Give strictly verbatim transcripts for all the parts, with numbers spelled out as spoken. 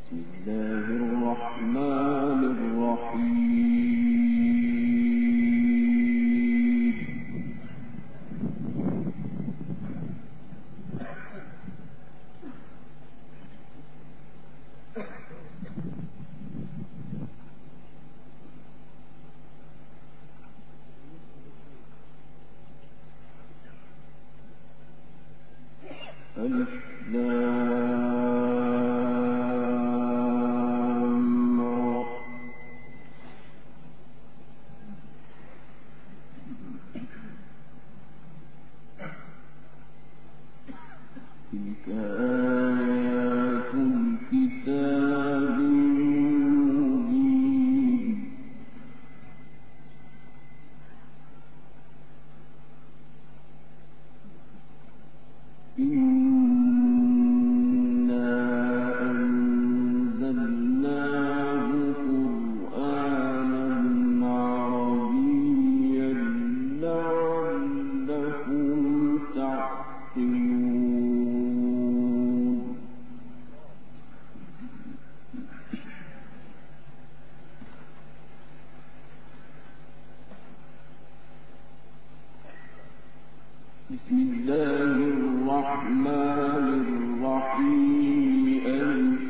بسم الله الرحمن الرحيم. ألف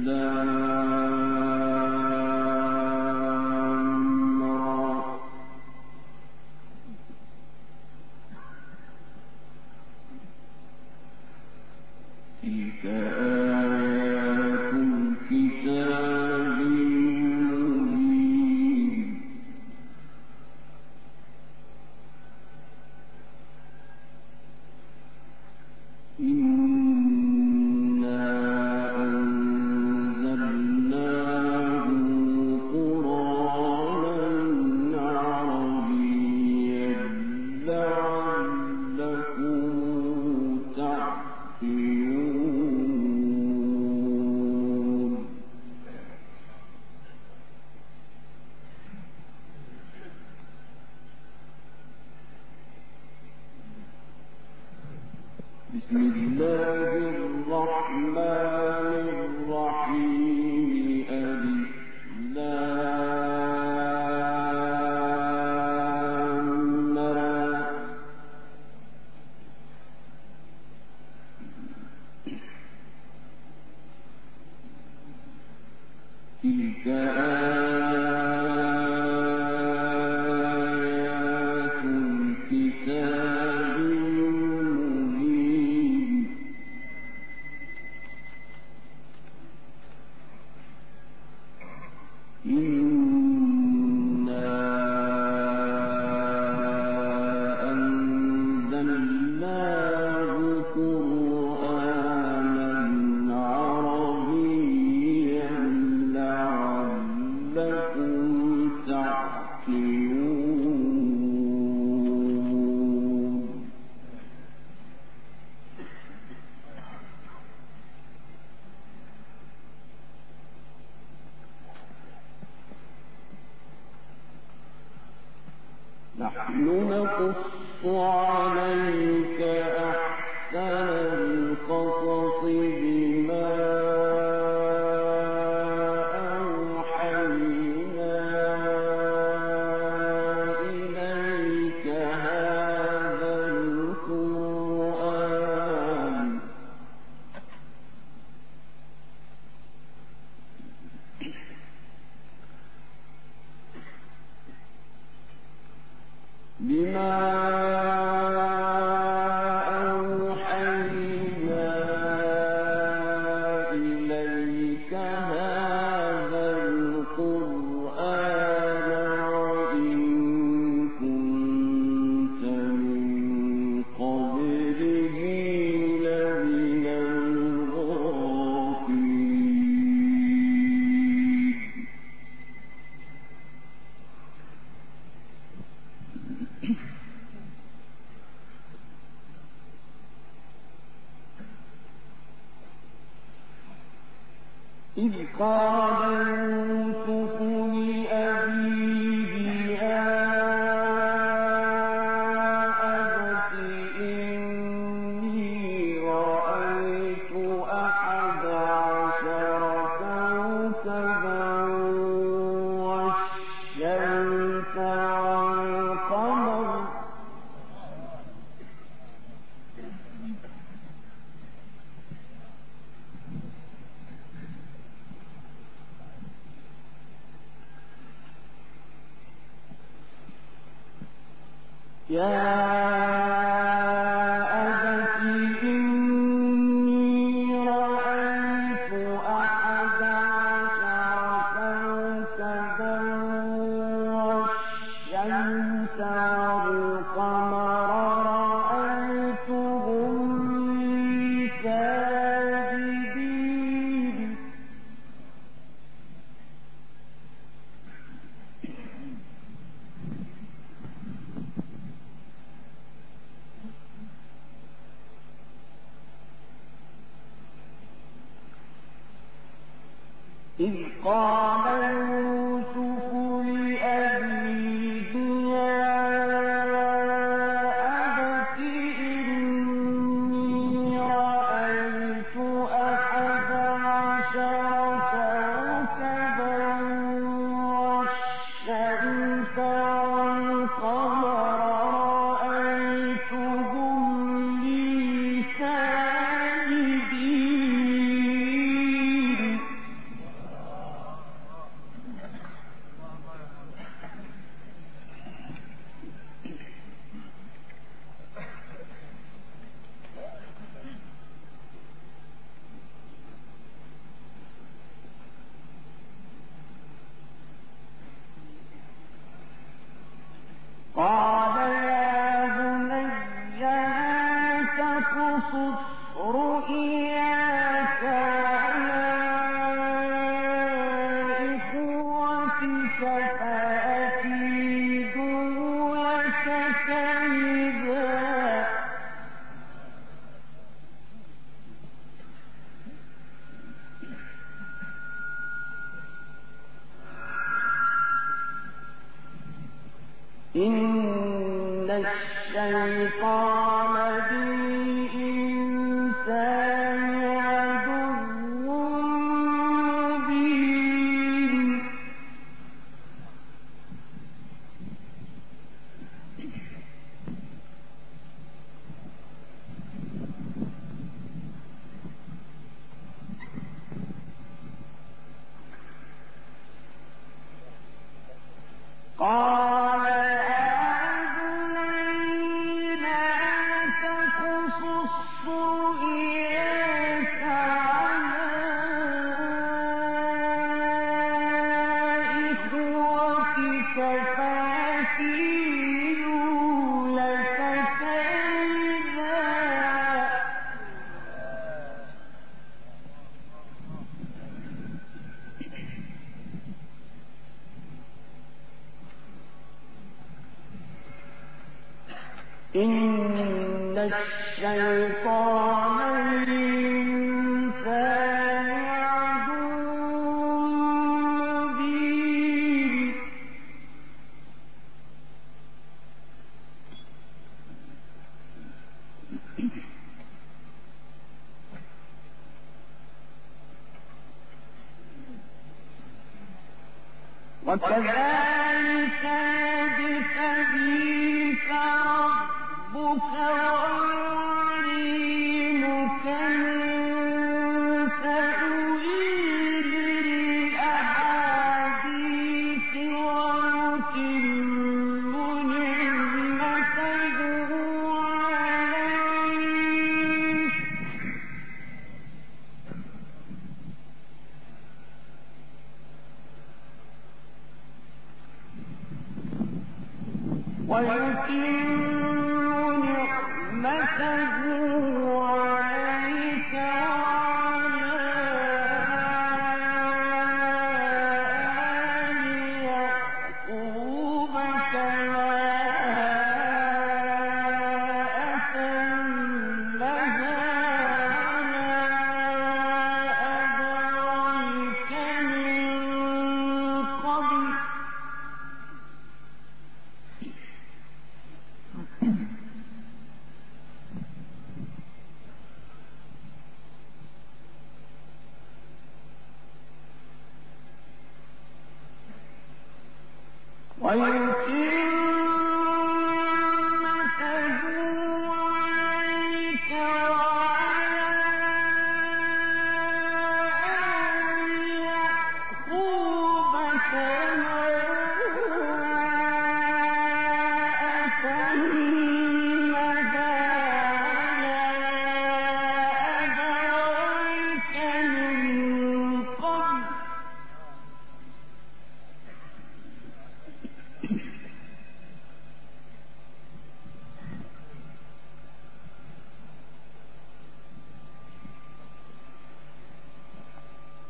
لام را. تلك آيات الكتاب المبين. إنا أنزلناه قرآنا عربيا لعلكم تعقلون. بسم الله الرحمن الرحيم. ألف لام را. تلك آيات الكتاب المبين. إنا أنزلناه قرآنا عربيا لعلكم تعقلون. نحن نقص عليك أحسن القصص بما أوحينا إليك هذا القرآن بما أوحينا إليك هذا القرآن وإن كنت من قبله لمن الغافلين. إذ قال يوسف لأبيه يا أبت إني رأيت أحد عشر إذ قال يوسف لأبيه يا أبت إني رأيت أحد عشر كوكبا والشمس والقمر رأيتهم لي ساجدين. قال يا بني لا تقصص رؤياك على إخوتك فأكيدوا لك كيدا. إن الشيطان للإنسان عدو مبين. قال يا بني لا تقصص رؤياك على إخوتك فأكيدوا لك كيدا. إن الشيطان للإنسان عدو مبين. وكذلك يجتبيك ربك ويعلمك من تأويل الأحاديث ويتم نعمته عليك ويتم نعمته عليك وعلى آل يعقوب كما أتمها على أبويك من قبل ويتم نعمته عليك وعلى آل يعقوب كما أتمها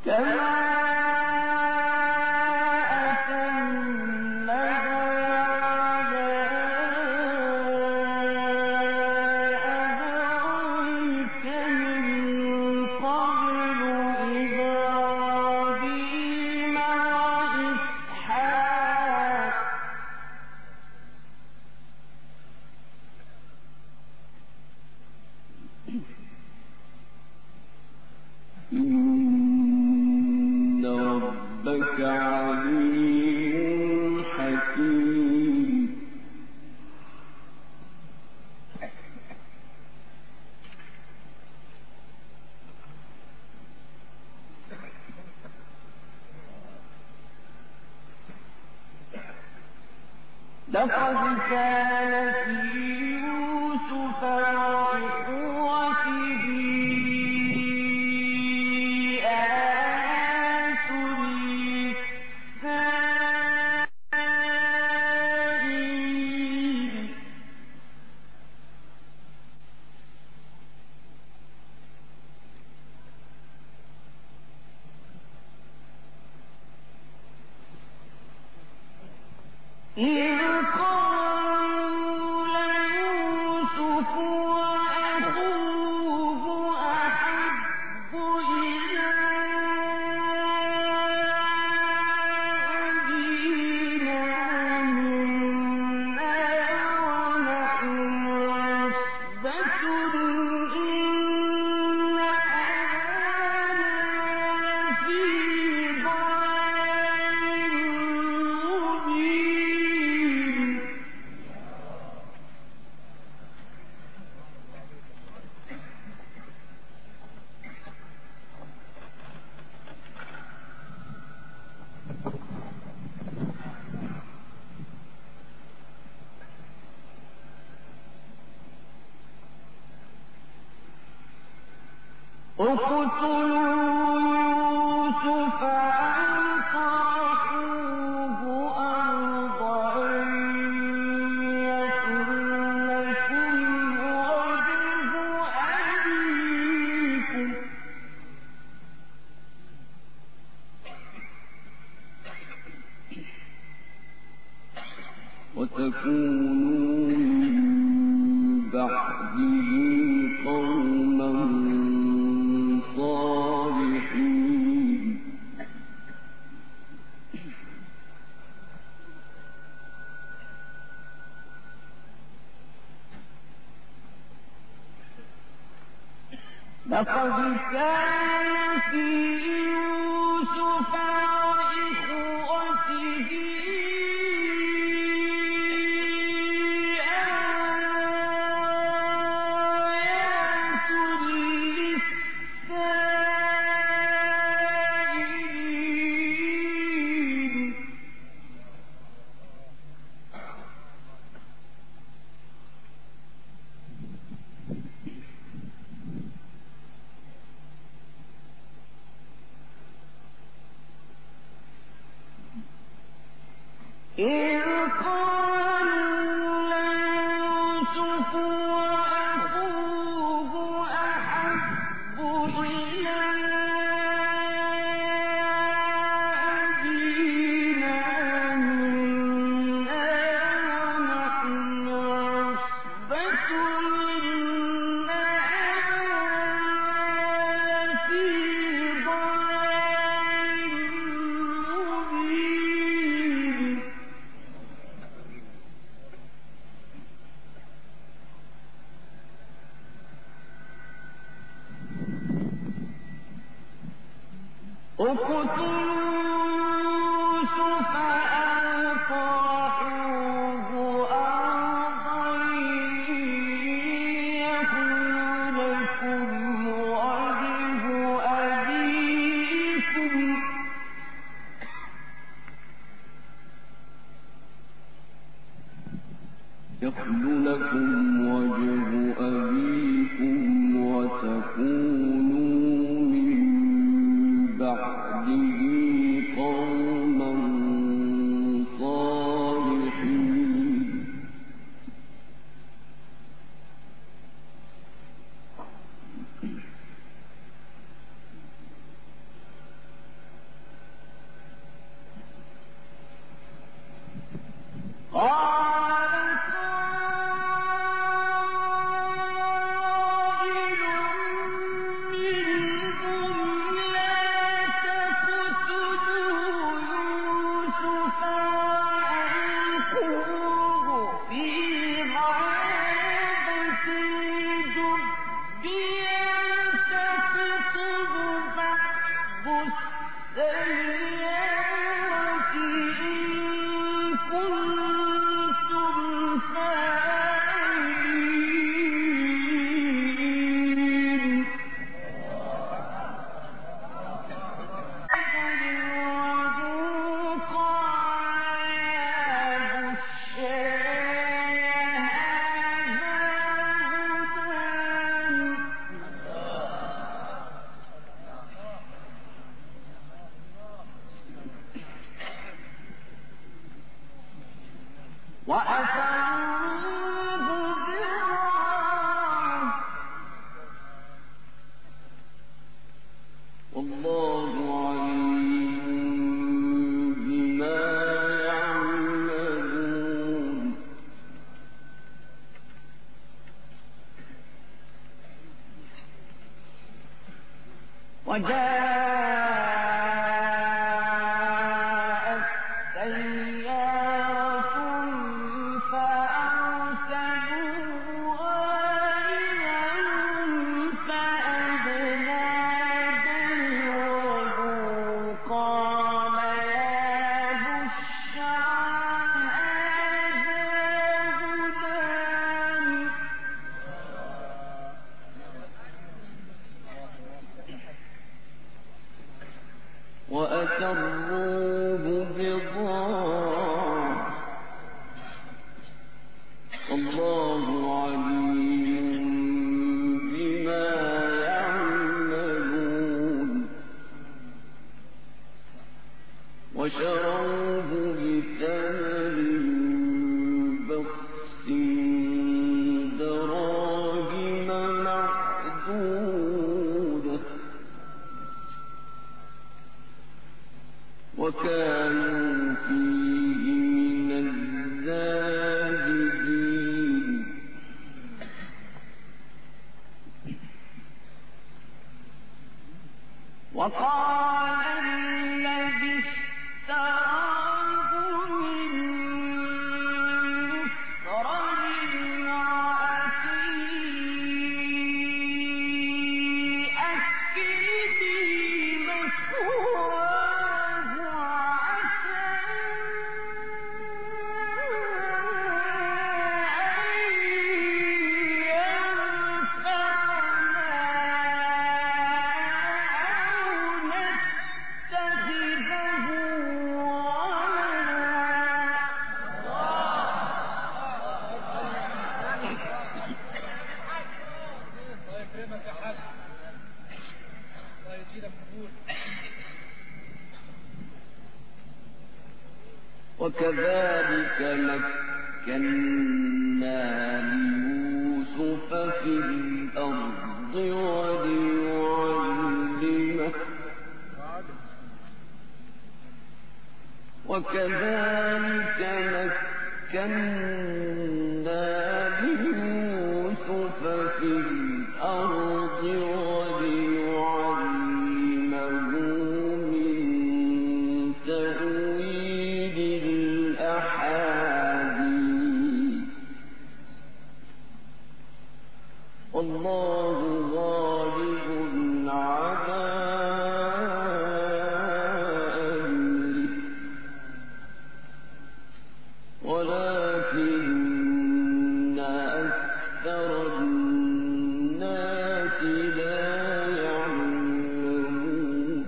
إن ربك عليم حكيم. لقد كان في يوسف وإخوته آيات للسائلين. إذ قالوا ليوسف وأخوه أحب إلى أبينا منا ونحن عصبة إن أبانا لفي ضلال مبين. اقتلوا يوسف أو اطرحوه أرضا يكن لكم وجه أبيكم وتكونوا من بعده قوما صالحين. لقد كان في يوسف وإخوته آيات للسائلين. إذ قالوا ليوسف وأخوه أحب إلى أبينا منا ونحن عصبة إن أبانا لفي ضلال مبين. اقتلوا يوسف أو اطرحوه أرضا يكن لكم وجه أبيكم يخل لكم وجه أبيكم وتكونوا من بعده وأسروه بضاعة والله عليم بما يعملون وشروه بثمن بخس دراهم معدودة وكانوا فيه من الزاهدين وقال الذي اشتراه من مصر لامرأته أكرمي مثواه عسى وكذلك مكنا ليوسف في الأرض وليعلمه وكذلك مكنا ليوسف في الأرض وليعلمه من تأويل الأحاديث والله غالب على أمره ولكن أكثر الناس لا يعلمون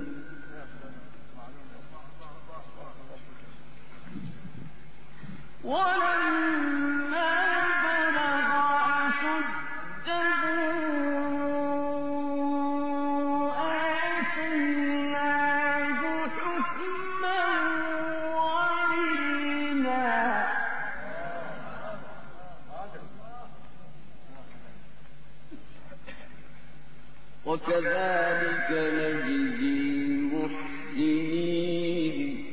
ولما بلغ أشده آتيناه حكما وعلما وكذلك نجزي المحسنين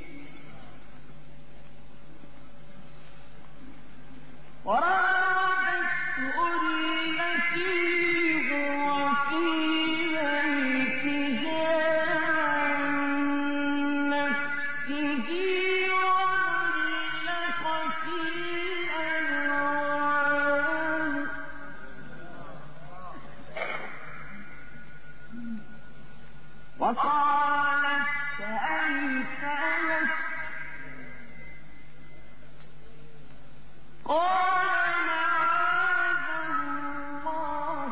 وراودته التي هو في بيتها عن نفسه وغلقت الأبواب وقالت هيت لك قال معاذ الله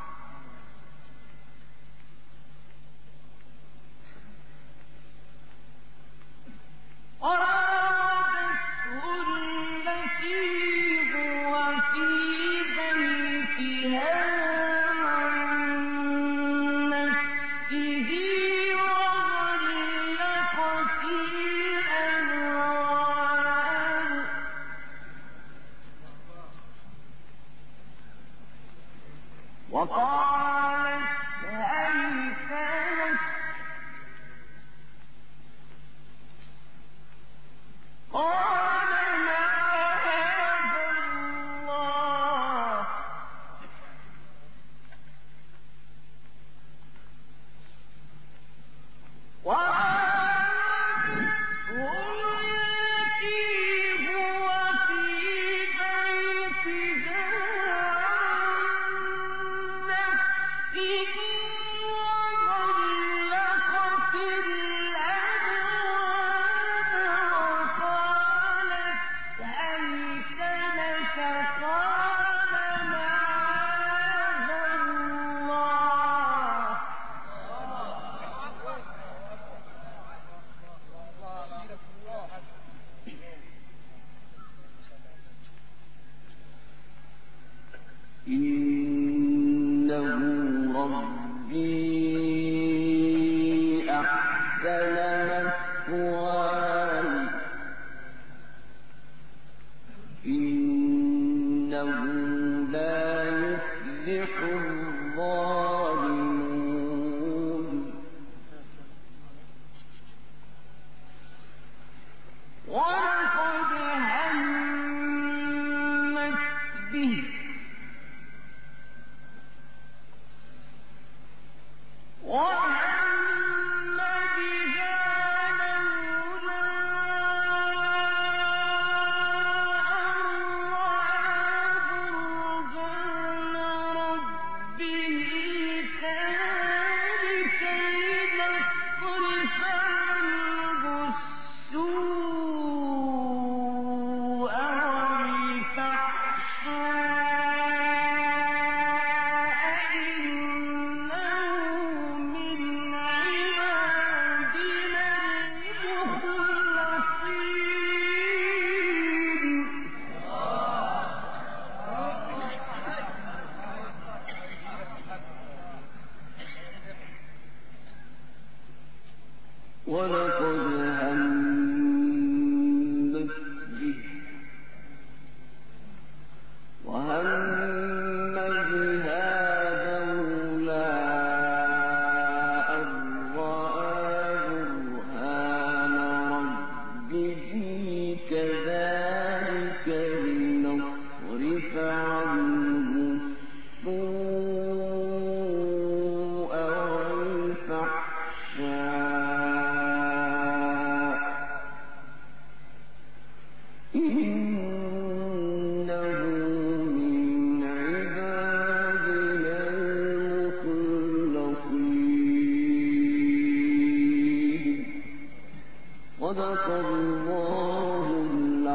وراودته التي هو في بيتها عن نفسه وغلقت الأبواب وقالت هيت لك قال معاذ الله وراودته التي هو في بيتها عن نفسه وغلقت الأبواب وقالت هيت لك قال معاذ الله إنه ربي أحسن مثواي إنه لا يفلح الظالمون ولقد همت به وهم بها لولا أن رأى برهان ربه كذلك لنصرف عنه السوء والفحشاء إنه من عبادنا المخلصين ولقد همت به وهم بها لولا أن رأى برهان ربه كذلك لنصرف عنه السوء والفحشاء إنه من عبادنا المخلصين صدق الله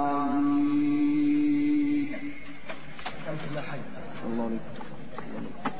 العظيم. الله عليكم.